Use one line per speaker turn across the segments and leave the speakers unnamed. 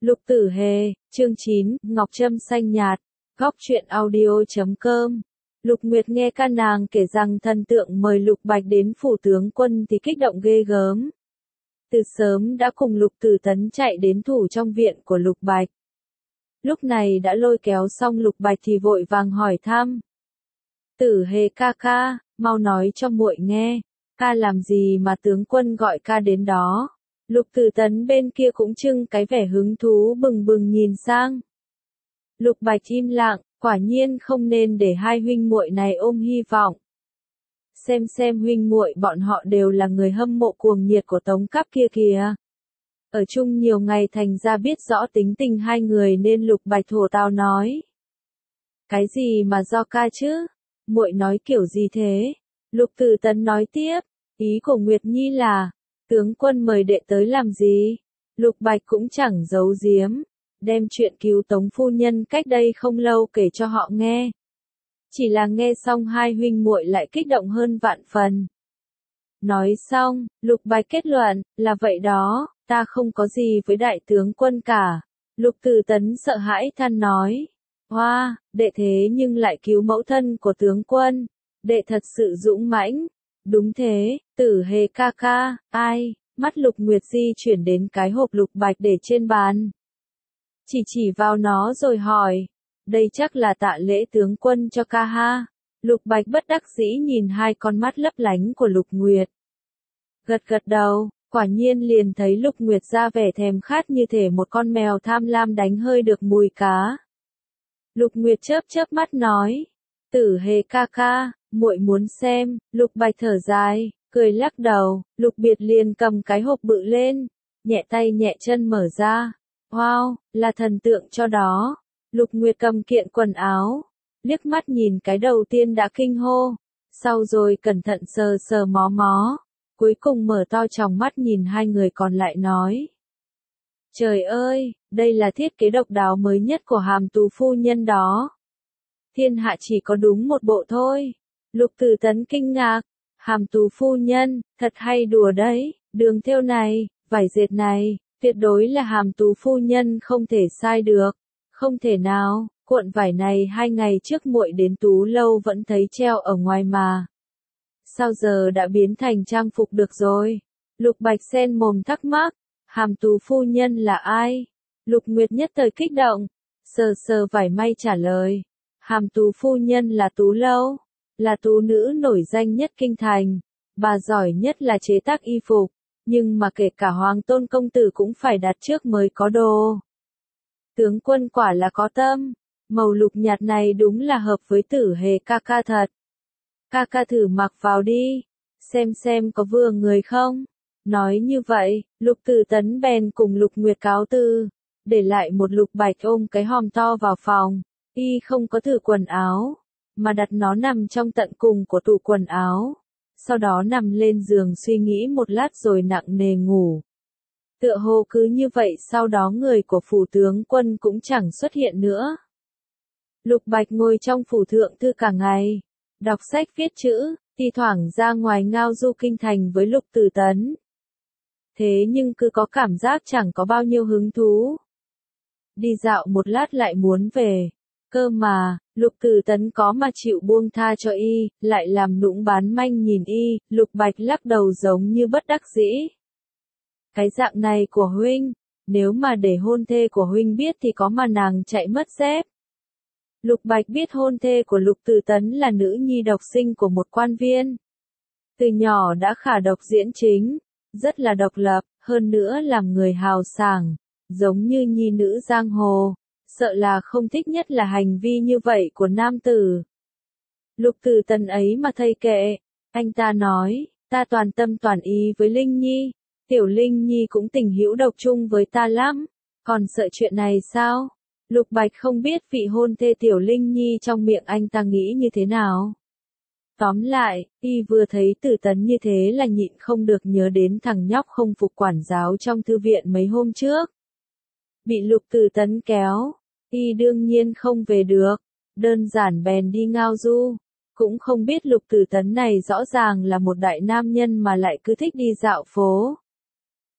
Lục Tử Hề, chương 9, Ngọc Trâm xanh nhạt, góc truyện audio.com. Lục Nguyệt nghe ca nàng kể rằng thần tượng mời Lục Bạch đến phủ tướng quân thì kích động ghê gớm. Từ sớm đã cùng Lục Tử Tấn chạy đến thủ trong viện của Lục Bạch. Lúc này đã lôi kéo xong Lục Bạch thì vội vàng hỏi thăm. Tử Hề ca ca, mau nói cho muội nghe, ca làm gì mà tướng quân gọi ca đến đó? Lục Tử Tấn bên kia cũng trưng cái vẻ hứng thú bừng bừng nhìn sang. Lục Bạch im lặng, quả nhiên không nên để hai huynh muội này ôm hy vọng. Xem huynh muội bọn họ đều là người hâm mộ cuồng nhiệt của Tống Cáp kia kìa. Ở chung nhiều ngày thành ra biết rõ tính tình hai người nên Lục Bạch thổ tào nói. Cái gì mà do ca chứ? Muội nói kiểu gì thế? Lục Tử Tấn nói tiếp, ý của Nguyệt Nhi là, tướng quân mời đệ tới làm gì? Lục Bạch cũng chẳng giấu giếm, đem chuyện cứu Tống phu nhân cách đây không lâu kể cho họ nghe. Chỉ là nghe xong hai huynh muội lại kích động hơn vạn phần. Nói xong, Lục Bạch kết luận, là vậy đó, ta không có gì với đại tướng quân cả. Lục Tử Tấn sợ hãi than nói, hoa, đệ thế nhưng lại cứu mẫu thân của tướng quân, đệ thật sự dũng mãnh. Đúng thế, Tử Hề ca ca, ai? Mắt Lục Nguyệt di chuyển đến cái hộp Lục Bạch để trên bàn. Chỉ vào nó rồi hỏi, đây chắc là tạ lễ tướng quân cho ca ha. Lục Bạch bất đắc dĩ nhìn hai con mắt lấp lánh của Lục Nguyệt. Gật đầu, quả nhiên liền thấy Lục Nguyệt ra vẻ thèm khát như thể một con mèo tham lam đánh hơi được mùi cá. Lục Nguyệt chớp mắt nói, Tử Hề ca ca, muội muốn xem. Lục Bạch thở dài, cười lắc đầu. Lục Biệt liền cầm cái hộp bự lên, nhẹ tay nhẹ chân mở ra. Wow, là thần tượng cho đó. Lục Nguyệt cầm kiện quần áo, liếc mắt nhìn cái đầu tiên đã kinh hô, sau rồi cẩn thận sờ mó, cuối cùng mở to tròng mắt nhìn hai người còn lại nói. Trời ơi, đây là thiết kế độc đáo mới nhất của Hàm Tú phu nhân đó. Thiên hạ chỉ có đúng một bộ thôi. Lục Tử Tấn kinh ngạc, Hàm Tú phu nhân, thật hay đùa đấy, đường thêu này, vải dệt này, tuyệt đối là Hàm Tú phu nhân không thể sai được. Không thể nào, cuộn vải này 2 ngày trước muội đến Tú lâu vẫn thấy treo ở ngoài mà. Sao giờ đã biến thành trang phục được rồi? Lục Bạch sen mồm thắc mắc, Hàm Tú phu nhân là ai? Lục Nguyệt nhất thời kích động, sờ vải may trả lời. Hàm Tú phu nhân là Tú lâu, là tú nữ nổi danh nhất kinh thành, bà giỏi nhất là chế tác y phục, nhưng mà kể cả Hoàng tôn công tử cũng phải đặt trước mới có đồ. Tướng quân quả là có tâm, màu lục nhạt này đúng là hợp với Tử Hề ca ca thật. Ca ca thử mặc vào đi, xem có vừa người không? Nói như vậy, Lục Tử Tấn bèn cùng Lục Nguyệt cáo từ, để lại một Lục Bạch ôm cái hòm to vào phòng, y không có thử quần áo, mà đặt nó nằm trong tận cùng của tủ quần áo, sau đó nằm lên giường suy nghĩ một lát rồi nặng nề ngủ. Tựa hồ cứ như vậy sau đó người của phủ tướng quân cũng chẳng xuất hiện nữa. Lục Bạch ngồi trong phủ thượng thư cả ngày, đọc sách viết chữ, thi thoảng ra ngoài ngao du kinh thành với Lục Tử Tấn. Thế nhưng cứ có cảm giác chẳng có bao nhiêu hứng thú. Đi dạo một lát lại muốn về. Cơ mà, Lục Tử Tấn có mà chịu buông tha cho y, lại làm nũng bán manh nhìn y, Lục Bạch lắc đầu giống như bất đắc dĩ. Cái dạng này của huynh, nếu mà để hôn thê của huynh biết thì có mà nàng chạy mất dép. Lục Bạch biết hôn thê của Lục Tử Tấn là nữ nhi độc sinh của một quan viên. Từ nhỏ đã khả độc diễn chính, rất là độc lập, hơn nữa làm người hào sảng, giống như nhi nữ giang hồ, sợ là không thích nhất là hành vi như vậy của nam tử. Lục Tử Tấn ấy mà thầy kệ, anh ta nói, ta toàn tâm toàn ý với Linh Nhi. Tiểu Linh Nhi cũng tình hữu độc chung với ta lắm, còn sợ chuyện này sao? Lục Bạch không biết vị hôn thê Tiểu Linh Nhi trong miệng anh ta nghĩ như thế nào. Tóm lại, y vừa thấy Tử Tấn như thế là nhịn không được nhớ đến thằng nhóc không phục quản giáo trong thư viện mấy hôm trước. Bị Lục Tử Tấn kéo, y đương nhiên không về được, đơn giản bèn đi ngao du. Cũng không biết Lục Tử Tấn này rõ ràng là một đại nam nhân mà lại cứ thích đi dạo phố.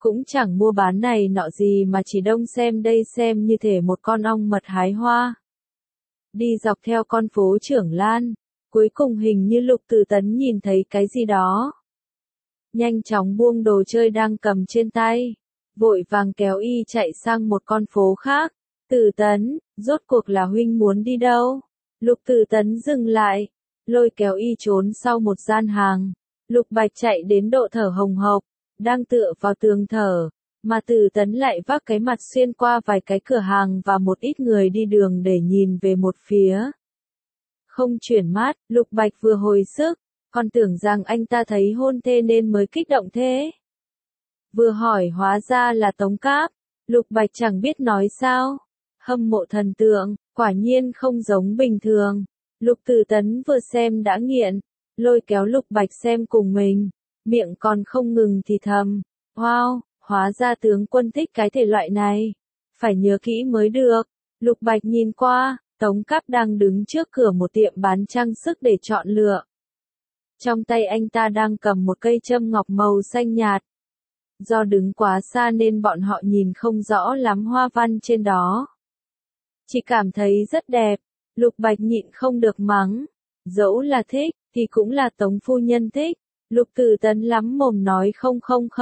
cũng chẳng mua bán này nọ gì mà chỉ đông xem đây xem như thể một con ong mật hái hoa. Đi dọc theo con phố Trưởng Lan, cuối cùng hình như Lục Tử Tấn nhìn thấy cái gì đó. Nhanh chóng buông đồ chơi đang cầm trên tay, vội vàng kéo y chạy sang một con phố khác. Tử Tấn, rốt cuộc là huynh muốn đi đâu? Lục Tử Tấn dừng lại, lôi kéo y trốn sau một gian hàng. Lục Bạch chạy đến độ thở hồng hộc, đang tựa vào tường thở, mà Tử Tấn lại vác cái mặt xuyên qua vài cái cửa hàng và một ít người đi đường để nhìn về một phía. Không chuyển mắt, Lục Bạch vừa hồi sức, còn tưởng rằng anh ta thấy hôn thê nên mới kích động thế. Vừa hỏi hóa ra là Tống Cáp, Lục Bạch chẳng biết nói sao. Hâm mộ thần tượng, quả nhiên không giống bình thường. Lục Tử Tấn vừa xem đã nghiện, lôi kéo Lục Bạch xem cùng mình, miệng còn không ngừng thì thầm. Wow, hóa ra tướng quân thích cái thể loại này. Phải nhớ kỹ mới được. Lục Bạch nhìn qua, Tống Cáp đang đứng trước cửa một tiệm bán trang sức để chọn lựa. Trong tay anh ta đang cầm một cây châm ngọc màu xanh nhạt. Do đứng quá xa nên bọn họ nhìn không rõ lắm hoa văn trên đó. Chỉ cảm thấy rất đẹp, Lục Bạch nhịn không được mắng. Dẫu là thích, thì cũng là Tống phu nhân thích. Lục Tử Tấn lắm mồm nói không.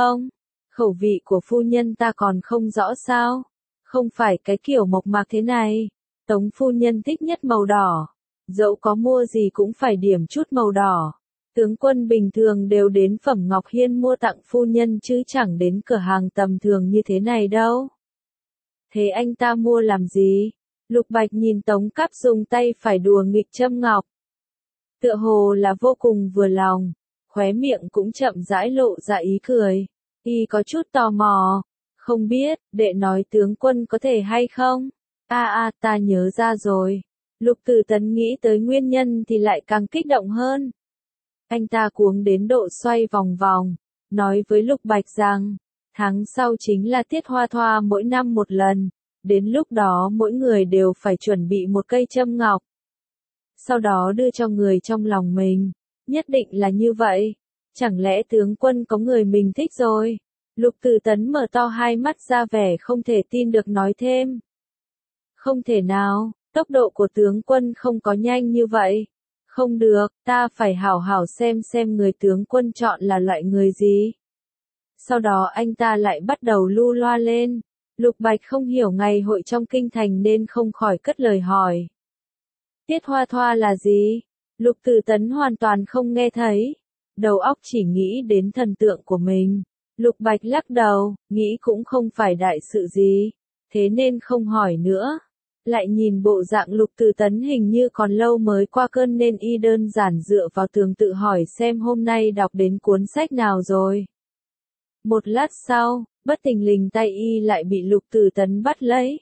Khẩu vị của phu nhân ta còn không rõ sao. Không phải cái kiểu mộc mạc thế này. Tống phu nhân thích nhất màu đỏ. Dẫu có mua gì cũng phải điểm chút màu đỏ. Tướng quân bình thường đều đến Phẩm Ngọc Hiên mua tặng phu nhân chứ chẳng đến cửa hàng tầm thường như thế này đâu. Thế anh ta mua làm gì? Lục Bạch nhìn Tống Cáp dùng tay phải đùa nghịch châm ngọc. Tựa hồ là vô cùng vừa lòng, khóe miệng cũng chậm rãi lộ ra ý cười. Y có chút tò mò, không biết, đệ nói tướng quân có thể hay không? Ta nhớ ra rồi. Lục Tử Tấn nghĩ tới nguyên nhân thì lại càng kích động hơn. Anh ta cuống đến độ xoay vòng vòng, nói với Lục Bạch rằng, tháng sau chính là tiết hoa thoa mỗi năm một lần, đến lúc đó mỗi người đều phải chuẩn bị một cây châm ngọc. Sau đó đưa cho người trong lòng mình, nhất định là như vậy. Chẳng lẽ tướng quân có người mình thích rồi? Lục Tử Tấn mở to hai mắt ra vẻ không thể tin được nói thêm. Không thể nào, tốc độ của tướng quân không có nhanh như vậy. Không được, ta phải hảo hảo xem người tướng quân chọn là loại người gì. Sau đó anh ta lại bắt đầu lu loa lên. Lục Bạch không hiểu ngày hội trong kinh thành nên không khỏi cất lời hỏi. Tiết hoa thoa là gì? Lục Tử Tấn hoàn toàn không nghe thấy. Đầu óc chỉ nghĩ đến thần tượng của mình. Lục Bạch lắc đầu, nghĩ cũng không phải đại sự gì. Thế nên không hỏi nữa. Lại nhìn bộ dạng Lục Tử Tấn hình như còn lâu mới qua cơn nên y đơn giản dựa vào tường tự hỏi xem hôm nay đọc đến cuốn sách nào rồi. Một lát sau, bất thình lình tay y lại bị Lục Tử Tấn bắt lấy.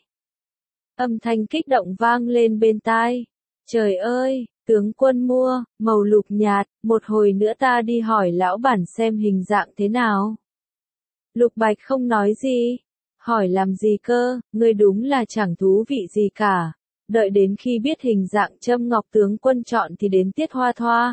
Âm thanh kích động vang lên bên tai. Trời ơi, tướng quân mua, màu lục nhạt, một hồi nữa ta đi hỏi lão bản xem hình dạng thế nào. Lục Bạch không nói gì. Hỏi làm gì cơ, ngươi đúng là chẳng thú vị gì cả. Đợi đến khi biết hình dạng châm ngọc tướng quân chọn thì đến tiết hoa thoa.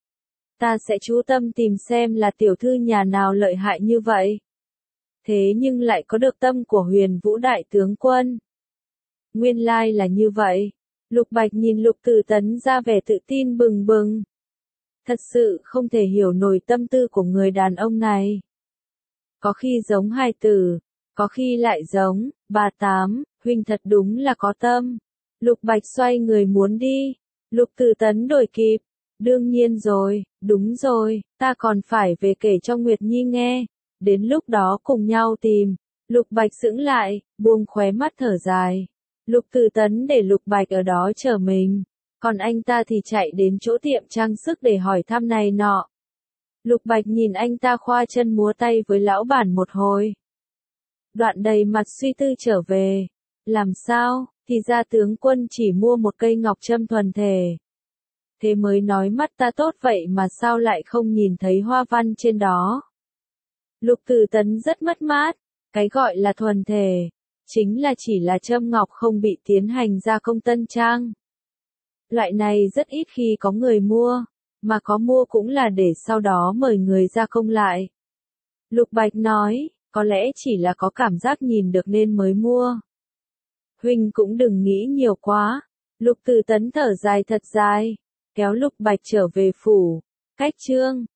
Ta sẽ chú tâm tìm xem là tiểu thư nhà nào lợi hại như vậy. Thế nhưng lại có được tâm của Huyền Vũ đại tướng quân. Nguyên lai là như vậy. Lục Bạch nhìn Lục Tử Tấn ra vẻ tự tin bừng bừng. Thật sự không thể hiểu nổi tâm tư của người đàn ông này. Có khi giống hài tử, có khi lại giống, bà Tám, huynh thật đúng là có tâm. Lục Bạch xoay người muốn đi. Lục Tử Tấn đổi kịp. Đương nhiên rồi, đúng rồi, ta còn phải về kể cho Nguyệt Nhi nghe. Đến lúc đó cùng nhau tìm. Lục Bạch sững lại, buông khóe mắt thở dài. Lục Tử Tấn để Lục Bạch ở đó chờ mình. Còn anh ta thì chạy đến chỗ tiệm trang sức để hỏi thăm này nọ. Lục Bạch nhìn anh ta khoa chân múa tay với lão bản một hồi. Đoạn đầy mặt suy tư trở về. Làm sao, thì ra tướng quân chỉ mua một cây ngọc trâm thuần thể. Thế mới nói mắt ta tốt vậy mà sao lại không nhìn thấy hoa văn trên đó. Lục Tử Tấn rất mất mát. Cái gọi là thuần thể, chính là chỉ là châm ngọc không bị tiến hành gia công tân trang. Loại này rất ít khi có người mua, mà có mua cũng là để sau đó mời người gia công lại. Lục Bạch nói, Có lẽ chỉ là có cảm giác nhìn được nên mới mua. Huynh cũng đừng nghĩ nhiều quá. Lục Từ Tấn thở dài thật dài, kéo Lục Bạch trở về phủ. Cách chương